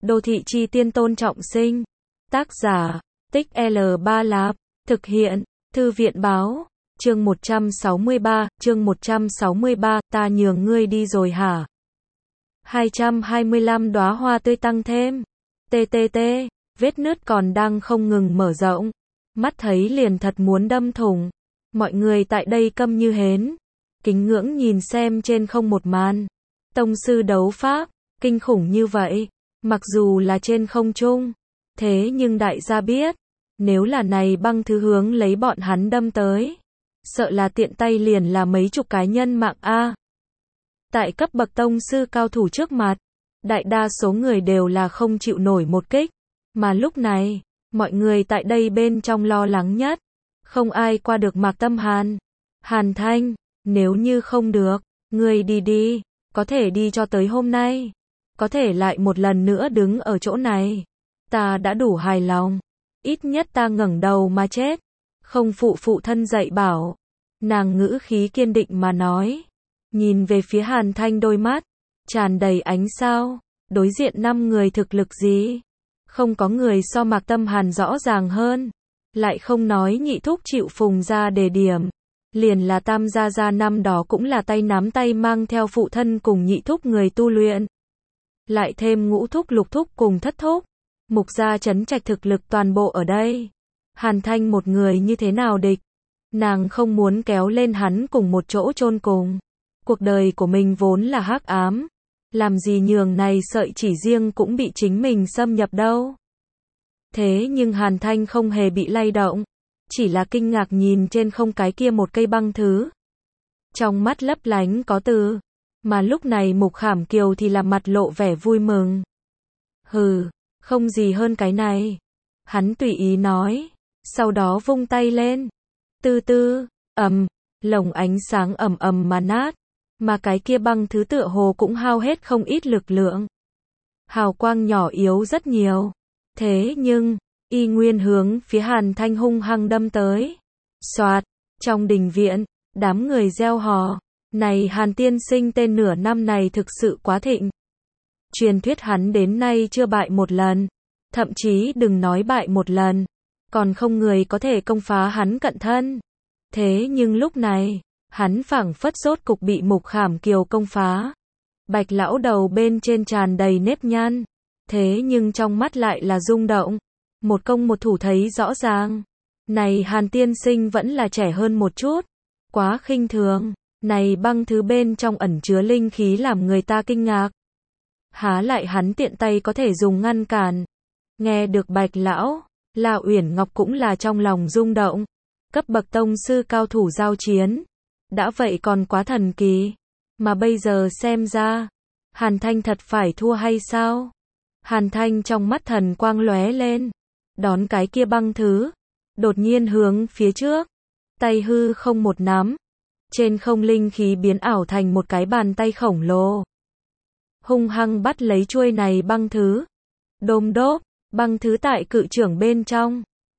Đô thị chi tiên Tôn Trọng Sinh. Tác giả, Tích L3 Lạp. Thực hiện, Thư viện báo. Chương 163, ta nhường ngươi đi rồi hả? 225 đóa hoa tươi tăng thêm. TTT, vết nứt còn đang không ngừng mở rộng. Mắt thấy liền thật muốn đâm thủng. Mọi người tại đây câm như hến. Kính ngưỡng nhìn xem trên không một màn. Tông sư đấu pháp, kinh khủng như vậy. Mặc dù là trên không trung. Thế nhưng đại gia biết. Nếu là này băng thứ hướng lấy bọn hắn đâm tới. Sợ là tiện tay liền là mấy chục cái nhân mạng a. Tại cấp bậc tông sư cao thủ trước mặt. Đại đa số người đều là không chịu nổi một kích. Mà lúc này, mọi người tại đây bên trong lo lắng nhất. Không ai qua được Mạc Tâm Hàn. Hàn Thanh, nếu như không được, ngươi đi đi, có thể đi cho tới hôm nay. Có thể lại một lần nữa đứng ở chỗ này. Ta đã đủ hài lòng. Ít nhất ta ngẩng đầu mà chết. Không phụ thân dạy bảo. Nàng ngữ khí kiên định mà nói. Nhìn về phía Hàn Thanh đôi mắt. Tràn đầy ánh sao. Đối diện 5 người thực lực gì? Không có người so Mạc Tâm Hàn rõ ràng hơn. Lại không nói nhị thúc chịu phùng ra đề điểm. Liền là Tam gia năm đó cũng là tay nắm tay mang theo phụ thân cùng nhị thúc người tu luyện. Lại thêm ngũ thúc lục thúc cùng thất thúc. Mục gia trấn trạch thực lực toàn bộ ở đây. Hàn Thanh một người như thế nào địch? Nàng không muốn kéo lên hắn cùng một chỗ chôn cùng. Cuộc đời của mình vốn là hắc ám. Làm gì nhường này sợi chỉ riêng cũng bị chính mình xâm nhập đâu. Thế nhưng Hàn Thanh không hề bị lay động. Chỉ là kinh ngạc nhìn trên không cái kia một cây băng thứ. Trong mắt lấp lánh có từ. Mà lúc này Mục Khảm Kiều thì là mặt lộ vẻ vui mừng. Hừ, không gì hơn cái này. Hắn tùy ý nói. Sau đó vung tay lên. Tư tư, lồng ánh sáng ầm mà nát. Mà cái kia băng thứ tựa hồ cũng hao hết không ít lực lượng. Hào quang nhỏ yếu rất nhiều. Thế nhưng, y nguyên hướng phía Hàn Thanh hung hăng đâm tới. Soạt, trong đình viện, đám người reo hò. Này Hàn tiên sinh tên nửa năm này thực sự quá thịnh. Truyền thuyết hắn đến nay chưa bại một lần. Thậm chí đừng nói bại một lần. Còn không người có thể công phá hắn cận thân. Thế nhưng lúc này, hắn phảng phất rốt cục bị Mục Khảm Kiều công phá. Bạch lão đầu bên trên tràn đầy nếp nhăn. Thế nhưng trong mắt lại là rung động. Một công một thủ thấy rõ ràng. Này Hàn tiên sinh vẫn là trẻ hơn một chút. Quá khinh thường. Này băng thứ bên trong ẩn chứa linh khí làm người ta kinh ngạc. Há lại hắn tiện tay có thể dùng ngăn cản. Nghe được Bạch lão, La Uyển Ngọc cũng là trong lòng rung động. Cấp bậc tông sư cao thủ giao chiến. Đã vậy còn quá thần kỳ. Mà bây giờ xem ra, Hàn Thanh thật phải thua hay sao? Hàn Thanh trong mắt thần quang lóe lên. Đón cái kia băng thứ. Đột nhiên hướng phía trước. Tay hư không một nắm. Trên không linh khí biến ảo thành một cái bàn tay khổng lồ. Hung hăng bắt lấy chuôi này băng thứ. Đôm đốp, băng thứ tại cự trưởng bên trong.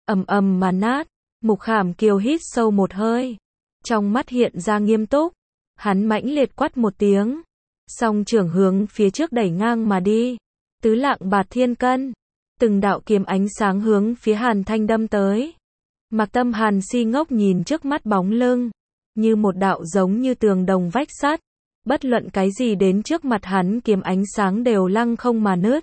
Ầm mà nát. Mục Khảm Kiều hít sâu một hơi. Trong mắt hiện ra nghiêm túc. Hắn mãnh liệt quát một tiếng. Song trưởng hướng phía trước đẩy ngang mà đi. Tứ lạng bạt thiên cân. Từng đạo kiếm ánh sáng hướng phía Hàn Thanh đâm tới. Mạc Tâm Hàn si ngốc nhìn trước mắt bóng lưng. Như một đạo giống như tường đồng vách sắt. Bất luận cái gì đến trước mặt hắn kiếm ánh sáng đều lăng không mà nứt.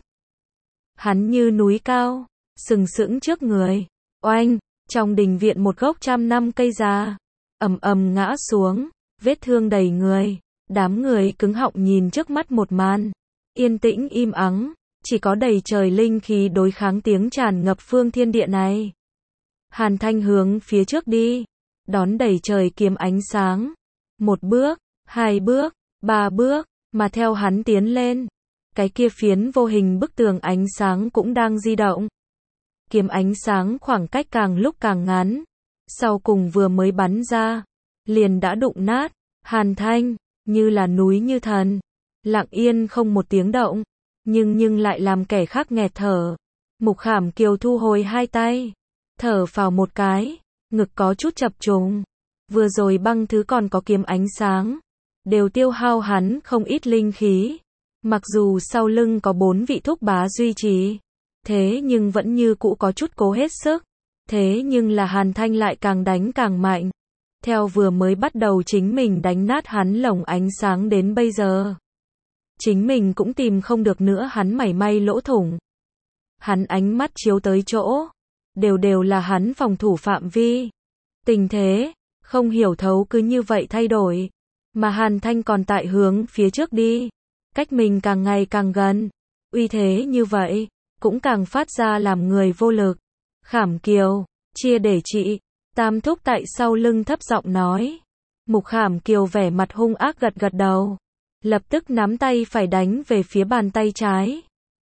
Hắn như núi cao. Sừng sững trước người. Oanh, trong đình viện một gốc 100 năm cây già. Ầm ngã xuống. Vết thương đầy người. Đám người cứng họng nhìn trước mắt một màn. Yên tĩnh im ắng. Chỉ có đầy trời linh khí đối kháng tiếng tràn ngập phương thiên địa này. Hàn Thanh hướng phía trước đi. Đón đầy trời kiếm ánh sáng. 1 bước, 2 bước, 3 bước. Mà theo hắn tiến lên. Cái kia phiến vô hình bức tường ánh sáng cũng đang di động. Kiếm ánh sáng khoảng cách càng lúc càng ngắn. Sau cùng vừa mới bắn ra. Liền đã đụng nát. Hàn Thanh, như là núi như thần. Lặng yên không một tiếng động. Nhưng lại làm kẻ khác nghẹt thở. Mục Khảm Kiều thu hồi hai tay. Thở phào một cái. Ngực có chút chập trùng. Vừa rồi băng thứ còn có kiếm ánh sáng. Đều tiêu hao hắn không ít linh khí. Mặc dù sau lưng có 4 vị thúc bá duy trì, thế nhưng vẫn như cũ có chút cố hết sức. Thế nhưng là Hàn Thanh lại càng đánh càng mạnh. Theo vừa mới bắt đầu chính mình đánh nát hắn lồng ánh sáng đến bây giờ. Chính mình cũng tìm không được nữa hắn mảy may lỗ thủng. Hắn ánh mắt chiếu tới chỗ, đều là hắn phòng thủ phạm vi. Tình thế, không hiểu thấu cứ như vậy thay đổi. Mà Hàn Thanh còn tại hướng phía trước đi. Cách mình càng ngày càng gần. Uy thế như vậy, cũng càng phát ra làm người vô lực. Khảm Kiều, chia để chị. Tam thúc tại sau lưng thấp giọng nói. Mục Khảm Kiều vẻ mặt hung ác gật gật đầu. Lập tức nắm tay phải đánh về phía bàn tay trái.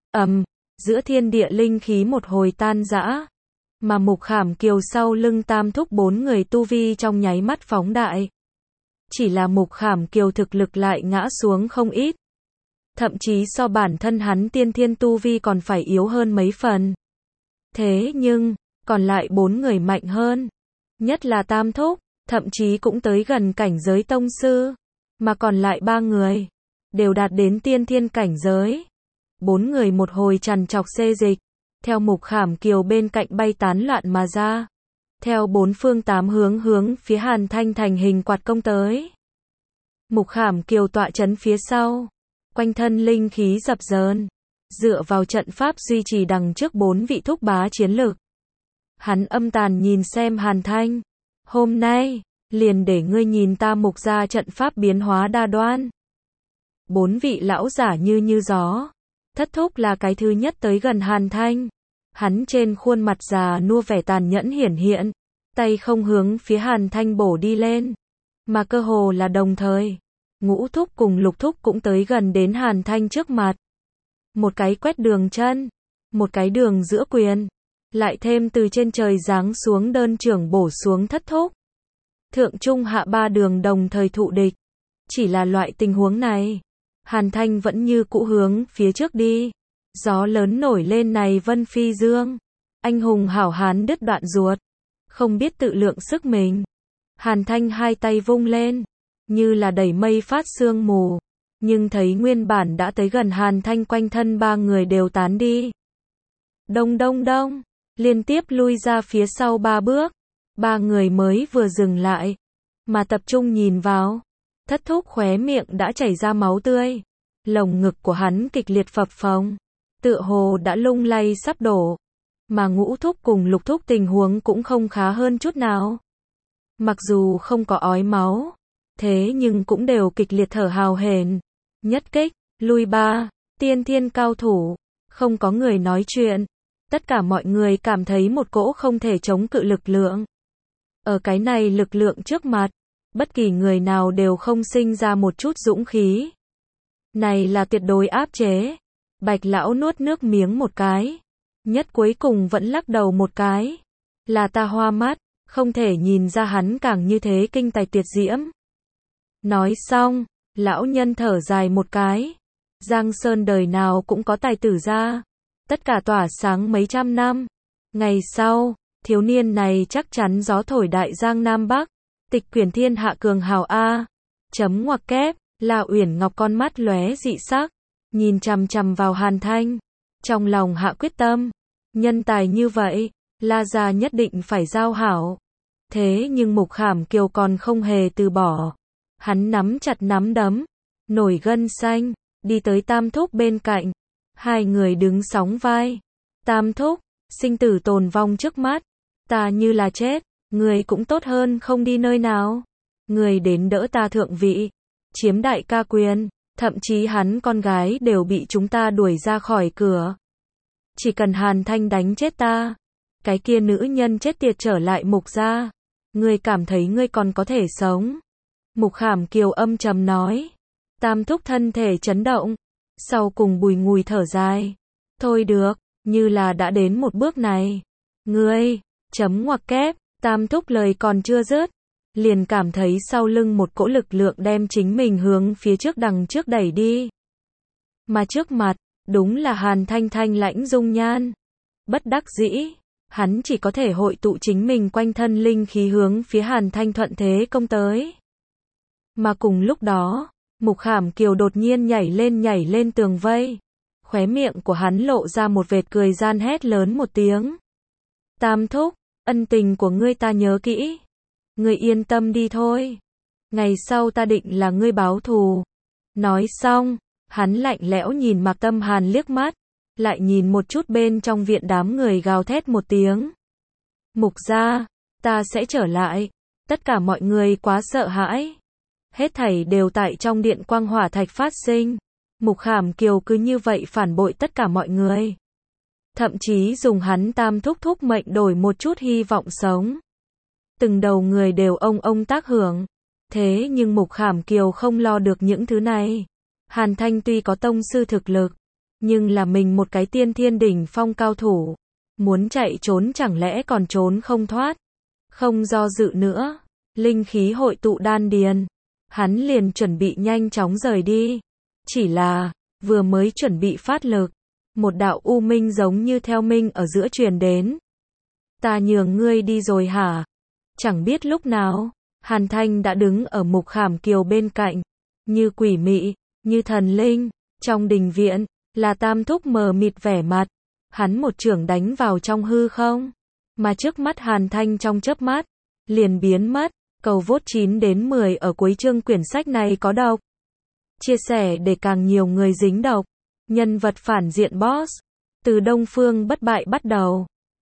Giữa thiên địa linh khí một hồi tan rã. Mà Mục Khảm Kiều sau lưng tam thúc 4 người tu vi trong nháy mắt phóng đại. Chỉ là Mục Khảm Kiều thực lực lại ngã xuống không ít. Thậm chí so bản thân hắn tiên thiên tu vi còn phải yếu hơn mấy phần. Thế nhưng, còn lại 4 người mạnh hơn. Nhất là tam thúc, thậm chí cũng tới gần cảnh giới tông sư. Mà còn lại 3 người, đều đạt đến tiên thiên cảnh giới. 4 người một hồi trằn trọc xê dịch, theo Mục Khảm Kiều bên cạnh bay tán loạn mà ra. Theo 4 phương 8 hướng phía Hàn Thanh thành hình quạt công tới. Mục Khảm Kiều tọa chấn phía sau, quanh thân linh khí dập dờn, dựa vào trận pháp duy trì đằng trước 4 vị thúc bá chiến lực. Hắn âm tàn nhìn xem Hàn Thanh, hôm nay, liền để ngươi nhìn ta Mục gia trận pháp biến hóa đa đoan. 4 vị lão giả như gió. Thất thúc là cái thứ nhất tới gần Hàn Thanh. Hắn trên khuôn mặt già nua vẻ tàn nhẫn hiển hiện, tay không hướng phía Hàn Thanh bổ đi lên, mà cơ hồ là đồng thời. Ngũ thúc cùng Lục thúc cũng tới gần đến Hàn Thanh trước mặt. Một cái quét đường chân, một cái đường giữa quyền, lại thêm từ trên trời giáng xuống đơn trưởng bổ xuống thất thúc. Thượng trung hạ 3 đường đồng thời thụ địch. Chỉ là loại tình huống này, Hàn Thanh vẫn như cũ hướng phía trước đi. Gió lớn nổi lên này vân phi dương. Anh hùng hảo hán đứt đoạn ruột. Không biết tự lượng sức mình. Hàn Thanh hai tay vung lên, như là đẩy mây phát sương mù. Nhưng thấy nguyên bản đã tới gần Hàn Thanh quanh thân 3 người đều tán đi. Đông đông đông, liên tiếp lui ra phía sau 3 bước. 3 người mới vừa dừng lại, mà tập trung nhìn vào. Thất thúc khóe miệng đã chảy ra máu tươi. Lồng ngực của hắn kịch liệt phập phồng, tựa hồ đã lung lay sắp đổ. Mà Ngũ thúc cùng Lục thúc tình huống cũng không khá hơn chút nào. Mặc dù không có ói máu, thế nhưng cũng đều kịch liệt thở hào hển. Nhất kích, lui 3, tiên thiên cao thủ, không có người nói chuyện. Tất cả mọi người cảm thấy một cỗ không thể chống cự lực lượng. Ở cái này lực lượng trước mặt, bất kỳ người nào đều không sinh ra một chút dũng khí. Này là tuyệt đối áp chế. Bạch lão nuốt nước miếng một cái. Nhất cuối cùng vẫn lắc đầu một cái. Là ta hoa mắt, không thể nhìn ra hắn càng như thế kinh tài tuyệt diễm. Nói xong, lão nhân thở dài một cái. Giang Sơn đời nào cũng có tài tử ra. Tất cả tỏa sáng mấy trăm năm. Ngày sau, thiếu niên này chắc chắn gió thổi đại giang Nam Bắc. Tịch quyển thiên hạ cường hào A. Chấm ngoặc kép, là Uyển Ngọc con mắt lóe dị sắc. Nhìn chằm chằm vào Hàn Thanh. Trong lòng hạ quyết tâm. Nhân tài như vậy, La gia nhất định phải giao hảo. Thế nhưng Mục Khảm Kiều còn không hề từ bỏ. Hắn nắm chặt nắm đấm, nổi gân xanh, đi tới Tam thúc bên cạnh. 2 người đứng sóng vai. Tam thúc, sinh tử tồn vong trước mắt. Ta như là chết, người cũng tốt hơn không đi nơi nào. Người đến đỡ ta thượng vị, chiếm đại ca quyền, thậm chí hắn con gái đều bị chúng ta đuổi ra khỏi cửa. Chỉ cần Hàn Thanh đánh chết ta, cái kia nữ nhân chết tiệt trở lại Mục gia, ngươi cảm thấy ngươi còn có thể sống. Mục Khảm Kiều âm trầm nói. Tam thúc thân thể chấn động, sau cùng bùi ngùi thở dài. Thôi được, như là đã đến một bước này. Ngươi, chấm ngoặc kép, Tam thúc lời còn chưa dứt, liền cảm thấy sau lưng một cỗ lực lượng đem chính mình hướng phía trước đằng trước đẩy đi. Mà trước mặt, đúng là Hàn Thanh thanh lãnh dung nhan. Bất đắc dĩ, hắn chỉ có thể hội tụ chính mình quanh thân linh khí hướng phía Hàn Thanh thuận thế công tới. Mà cùng lúc đó, Mục Khảm Kiều đột nhiên nhảy lên tường vây. Khóe miệng của hắn lộ ra một vệt cười gian, hét lớn một tiếng. Tam thúc, ân tình của ngươi ta nhớ kỹ. Ngươi yên tâm đi thôi. Ngày sau ta định là ngươi báo thù. Nói xong, hắn lạnh lẽo nhìn Mạc Tâm Hàn liếc mắt, lại nhìn một chút bên trong viện, đám người gào thét một tiếng. Mục gia, ta sẽ trở lại. Tất cả mọi người quá sợ hãi. Hết thảy đều tại trong điện quang hỏa thạch phát sinh. Mục Khảm Kiều cứ như vậy phản bội tất cả mọi người. Thậm chí dùng hắn Tam thúc thúc mệnh đổi một chút hy vọng sống. Từng đầu người đều ông tác hưởng. Thế nhưng Mục Khảm Kiều không lo được những thứ này. Hàn Thanh tuy có tông sư thực lực, nhưng là mình một cái tiên thiên đỉnh phong cao thủ. Muốn chạy trốn chẳng lẽ còn trốn không thoát. Không do dự nữa. Linh khí hội tụ đan điền. Hắn liền chuẩn bị nhanh chóng rời đi. Chỉ là, vừa mới chuẩn bị phát lực, một đạo u minh giống như theo minh ở giữa truyền đến. Ta nhường ngươi đi rồi hả? Chẳng biết lúc nào, Hàn Thanh đã đứng ở Mục Khảm Kiều bên cạnh, như quỷ mị, như thần linh. Trong đình viện, là Tam thúc mờ mịt vẻ mặt, hắn một chưởng đánh vào trong hư không, mà trước mắt Hàn Thanh trong chớp mắt liền biến mất. Cầu vote 9 đến 10 ở cuối chương quyển sách này có đọc. Chia sẻ để càng nhiều người dính đọc. Nhân vật phản diện boss. Từ Đông Phương bất bại bắt đầu.